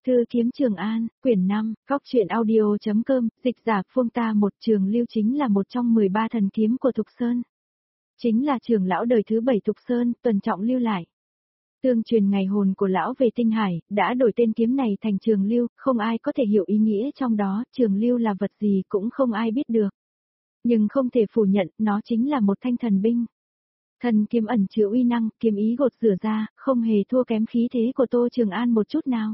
Thư kiếm Trường An, quyển 5, góc truyện audio.com, dịch giả Phương Ta. Một Trường Lưu chính là một trong 13 thần kiếm của Thục Sơn. Chính là trưởng lão đời thứ 7 Thục Sơn, Tuần Trọng lưu lại. Tương truyền ngày hồn của lão về Tinh Hải, đã đổi tên kiếm này thành Trường Lưu, không ai có thể hiểu ý nghĩa trong đó, Trường Lưu là vật gì cũng không ai biết được. Nhưng không thể phủ nhận, nó chính là một thanh thần binh. Thần kiếm ẩn chứa uy năng, kiếm ý gột rửa ra, không hề thua kém khí thế của Tô Trường An một chút nào.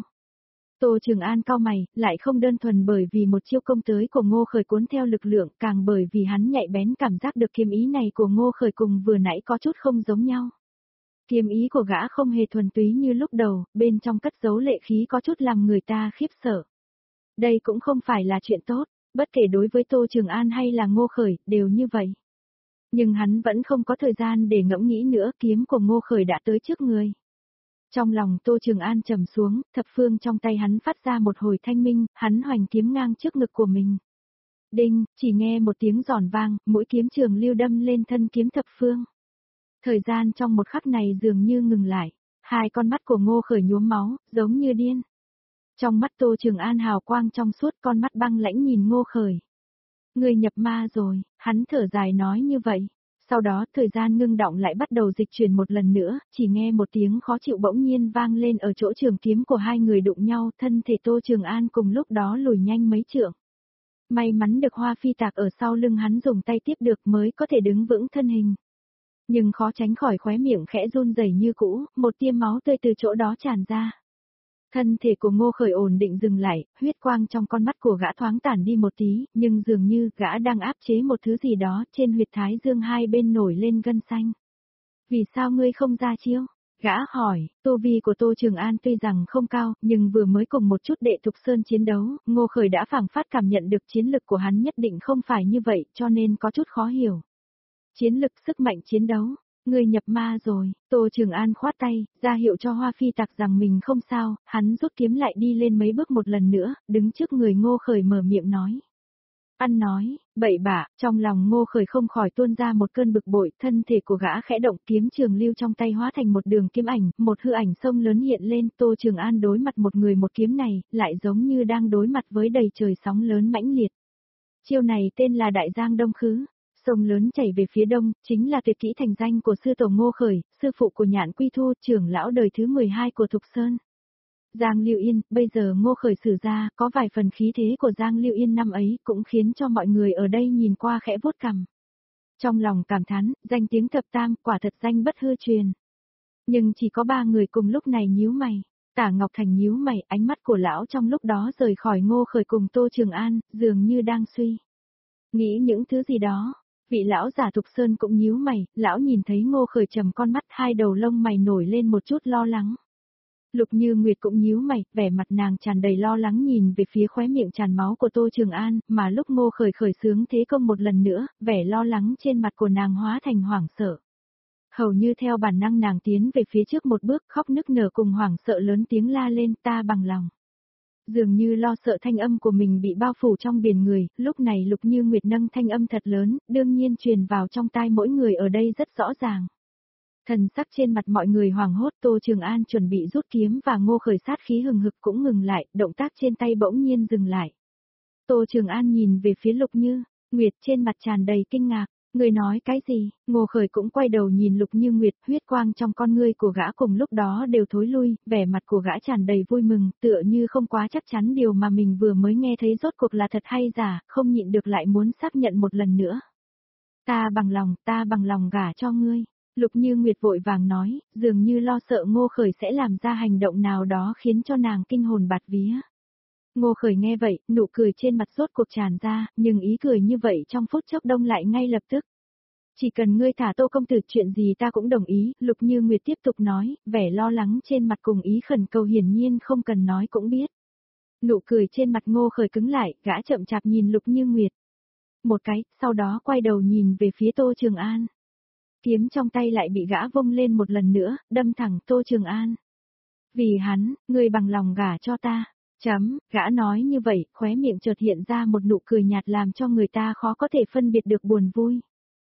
Tô Trường An cau mày, lại không đơn thuần bởi vì một chiêu công tới của Ngô Khởi cuốn theo lực lượng, càng bởi vì hắn nhạy bén cảm giác được kiếm ý này của Ngô Khởi cùng vừa nãy có chút không giống nhau. Kiếm ý của gã không hề thuần túy như lúc đầu, bên trong cất giấu lệ khí có chút làm người ta khiếp sợ. Đây cũng không phải là chuyện tốt, bất kể đối với Tô Trường An hay là Ngô Khởi, đều như vậy. Nhưng hắn vẫn không có thời gian để ngẫm nghĩ nữa, kiếm của Ngô Khởi đã tới trước người. Trong lòng Tô Trường An trầm xuống, thập phương trong tay hắn phát ra một hồi thanh minh, hắn hoành kiếm ngang trước ngực của mình. Đinh, chỉ nghe một tiếng giòn vang, mũi kiếm Trường Lưu đâm lên thân kiếm thập phương. Thời gian trong một khắc này dường như ngừng lại, hai con mắt của Ngô Khởi nhuốm máu, giống như điên. Trong mắt Tô Trường An hào quang trong suốt, con mắt băng lãnh nhìn Ngô Khởi. Người nhập ma rồi, hắn thở dài nói như vậy. Sau đó thời gian ngưng động lại bắt đầu dịch chuyển một lần nữa, chỉ nghe một tiếng khó chịu bỗng nhiên vang lên ở chỗ trường kiếm của hai người đụng nhau, thân thể Tô Trường An cùng lúc đó lùi nhanh mấy trượng. May mắn được Hoa Phi Tạc ở sau lưng hắn dùng tay tiếp được mới có thể đứng vững thân hình. Nhưng khó tránh khỏi khóe miệng khẽ run rẩy như cũ, một tia máu tươi từ chỗ đó tràn ra. Thân thể của Ngô Khởi ổn định dừng lại, huyết quang trong con mắt của gã thoáng tản đi một tí, nhưng dường như gã đang áp chế một thứ gì đó, trên huyệt thái dương hai bên nổi lên gân xanh. Vì sao ngươi không ra chiêu? Gã hỏi, tu vi của Tô Trường An tuy rằng không cao, nhưng vừa mới cùng một chút đệ Thục Sơn chiến đấu, Ngô Khởi đã phảng phát cảm nhận được chiến lực của hắn nhất định không phải như vậy, cho nên có chút khó hiểu. Chiến lực, sức mạnh chiến đấu. Người nhập ma rồi, Tô Trường An khoát tay, ra hiệu cho Hoa Phi Tạc rằng mình không sao, hắn rút kiếm lại đi lên mấy bước một lần nữa, đứng trước người Ngô Khởi mở miệng nói. Ăn nói, bậy bạ, trong lòng Ngô Khởi không khỏi tuôn ra một cơn bực bội, thân thể của gã khẽ động, kiếm Trường Lưu trong tay hóa thành một đường kiếm ảnh, một hư ảnh sông lớn hiện lên, Tô Trường An đối mặt một người một kiếm này, lại giống như đang đối mặt với đầy trời sóng lớn mãnh liệt. Chiêu này tên là Đại Giang Đông Khứ. Sông lớn chảy về phía đông, chính là tuyệt kỹ thành danh của sư tổ Ngô Khởi, sư phụ của Nhạn Quy Thu, trưởng lão đời thứ 12 của Thục Sơn. Giang Lưu Yên, bây giờ Ngô Khởi sử ra, có vài phần khí thế của Giang Lưu Yên năm ấy, cũng khiến cho mọi người ở đây nhìn qua khẽ vuốt cằm. Trong lòng cảm thán, danh tiếng thập tam, quả thật danh bất hư truyền. Nhưng chỉ có 3 người cùng lúc này nhíu mày. Tả Ngọc Thành nhíu mày, ánh mắt của lão trong lúc đó rời khỏi Ngô Khởi cùng Tô Trường An, dường như đang suy nghĩ những thứ gì đó. Vị lão giả Thục Sơn cũng nhíu mày, lão nhìn thấy Ngô Khởi trầm con mắt, hai đầu lông mày nổi lên một chút lo lắng. Lục Như Nguyệt cũng nhíu mày, vẻ mặt nàng tràn đầy lo lắng nhìn về phía khóe miệng tràn máu của Tô Trường An, mà lúc Ngô Khởi khởi xướng thế công một lần nữa, vẻ lo lắng trên mặt của nàng hóa thành hoảng sợ. Hầu như theo bản năng nàng tiến về phía trước một bước, khóc nức nở cùng hoảng sợ lớn tiếng la lên, ta bằng lòng. Dường như lo sợ thanh âm của mình bị bao phủ trong biển người, lúc này Lục Như Nguyệt nâng thanh âm thật lớn, đương nhiên truyền vào trong tai mỗi người ở đây rất rõ ràng. Thần sắc trên mặt mọi người hoảng hốt, Tô Trường An chuẩn bị rút kiếm và Ngô Khởi sát khí hừng hực cũng ngừng lại, động tác trên tay bỗng nhiên dừng lại. Tô Trường An nhìn về phía Lục Như Nguyệt, trên mặt tràn đầy kinh ngạc. Người nói cái gì? Ngô Khởi cũng quay đầu nhìn Lục Như Nguyệt, huyết quang trong con ngươi của gã cùng lúc đó đều thối lui, vẻ mặt của gã tràn đầy vui mừng, tựa như không quá chắc chắn điều mà mình vừa mới nghe thấy rốt cuộc là thật hay giả, không nhịn được lại muốn xác nhận một lần nữa. Ta bằng lòng gả cho ngươi. Lục Như Nguyệt vội vàng nói, dường như lo sợ Ngô Khởi sẽ làm ra hành động nào đó khiến cho nàng kinh hồn bạt vía. Ngô Khởi nghe vậy, nụ cười trên mặt rốt cuộc tràn ra, nhưng ý cười như vậy trong phút chốc đông lại ngay lập tức. Chỉ cần ngươi thả Tô công tử, chuyện gì ta cũng đồng ý, Lục Như Nguyệt tiếp tục nói, vẻ lo lắng trên mặt cùng ý khẩn cầu hiển nhiên không cần nói cũng biết. Nụ cười trên mặt Ngô Khởi cứng lại, gã chậm chạp nhìn Lục Như Nguyệt. Một cái, sau đó quay đầu nhìn về phía Tô Trường An. Kiếm trong tay lại bị gã vung lên một lần nữa, đâm thẳng Tô Trường An. Vì hắn, ngươi bằng lòng gả cho ta. Gã nói như vậy, khóe miệng chợt hiện ra một nụ cười nhạt làm cho người ta khó có thể phân biệt được buồn vui.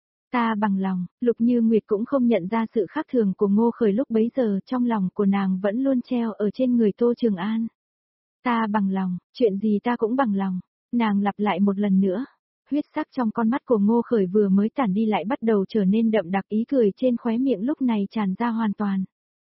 Ta bằng lòng, Lục Như Nguyệt cũng không nhận ra sự khác thường của Ngô Khởi lúc bấy giờ, trong lòng của nàng vẫn luôn treo ở trên người Tô Trường An. Ta bằng lòng, chuyện gì ta cũng bằng lòng. Nàng lặp lại một lần nữa. Huyết sắc trong con mắt của Ngô Khởi vừa mới tản đi lại bắt đầu trở nên đậm đặc, ý cười trên khóe miệng lúc này tràn ra hoàn toàn.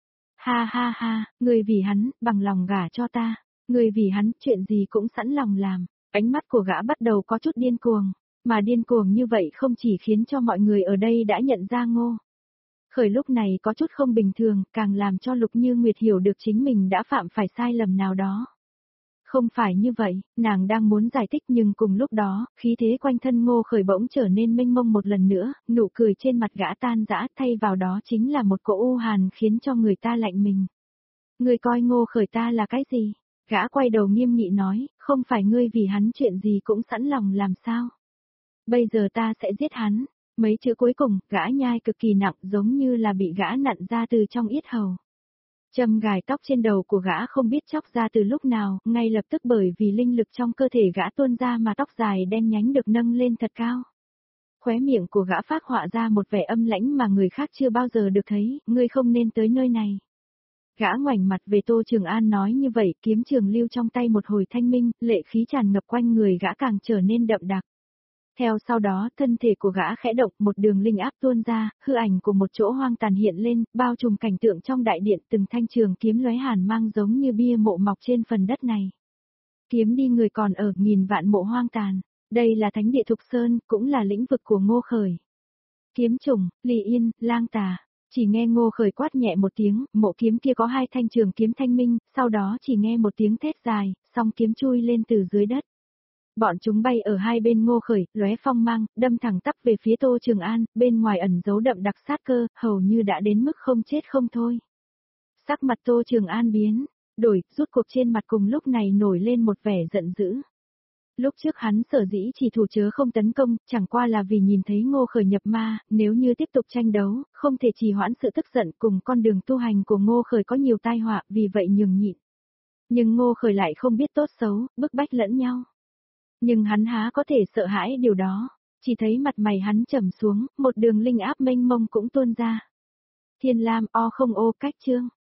Ha ha ha, người vì hắn, bằng lòng gả cho ta. Người vì hắn, chuyện gì cũng sẵn lòng làm. Ánh mắt của gã bắt đầu có chút điên cuồng. Mà điên cuồng như vậy không chỉ khiến cho mọi người ở đây đã nhận ra Ngô Khởi lúc này có chút không bình thường, càng làm cho Lục Như Nguyệt hiểu được chính mình đã phạm phải sai lầm nào đó. Không phải như vậy, nàng đang muốn giải thích nhưng cùng lúc đó, khí thế quanh thân Ngô Khởi bỗng trở nên mênh mông một lần nữa, nụ cười trên mặt gã tan rã, thay vào đó chính là một cỗ u hàn khiến cho người ta lạnh mình. Ngươi coi Ngô Khởi ta là cái gì? Gã quay đầu nghiêm nghị nói, không phải ngươi vì hắn chuyện gì cũng sẵn lòng làm sao? Bây giờ ta sẽ giết hắn. Mấy chữ cuối cùng, gã nhai cực kỳ nặng giống như là bị gã nặn ra từ trong yết hầu. Châm gài tóc trên đầu của gã không biết chóc ra từ lúc nào, ngay lập tức bởi vì linh lực trong cơ thể gã tuôn ra mà tóc dài đen nhánh được nâng lên thật cao. Khóe miệng của gã phác họa ra một vẻ âm lãnh mà người khác chưa bao giờ được thấy, ngươi không nên tới nơi này. Gã ngoảnh mặt về Tô Trường An nói như vậy, kiếm trường lưu trong tay một hồi thanh minh, lệ khí tràn ngập quanh người gã càng trở nên đậm đặc. Theo sau đó, thân thể của gã khẽ động, một đường linh áp tuôn ra, hư ảnh của một chỗ hoang tàn hiện lên, bao trùm cảnh tượng trong đại điện, từng thanh trường kiếm lóe hàn mang giống như bia mộ mọc trên phần đất này. Kiếm đi người còn ở, nghìn vạn mộ hoang tàn. Đây là thánh địa Thục Sơn, cũng là lĩnh vực của Ngô Khởi. Kiếm trùng, Ly Yên, Lang Tà. Chỉ nghe Ngô Khởi quát nhẹ một tiếng, mộ kiếm kia có hai thanh trường kiếm thanh minh, sau đó chỉ nghe một tiếng thét dài, song kiếm chui lên từ dưới đất. Bọn chúng bay ở hai bên Ngô Khởi, lóe phong mang, đâm thẳng tắp về phía Tô Trường An, bên ngoài ẩn giấu đậm đặc sát cơ, hầu như đã đến mức không chết không thôi. Sắc mặt Tô Trường An biến, đổi, rút cuộc trên mặt cùng lúc này nổi lên một vẻ giận dữ. Lúc trước hắn sở dĩ chỉ thủ chớ không tấn công, chẳng qua là vì nhìn thấy Ngô Khởi nhập ma, nếu như tiếp tục tranh đấu, không thể trì hoãn sự tức giận cùng con đường tu hành của Ngô Khởi có nhiều tai họa, vì vậy nhường nhịn. Nhưng Ngô Khởi lại không biết tốt xấu, bức bách lẫn nhau. Nhưng hắn há có thể sợ hãi điều đó, chỉ thấy mặt mày hắn trầm xuống, một đường linh áp mênh mông cũng tuôn ra. Thiên Lam o không ô cách chương.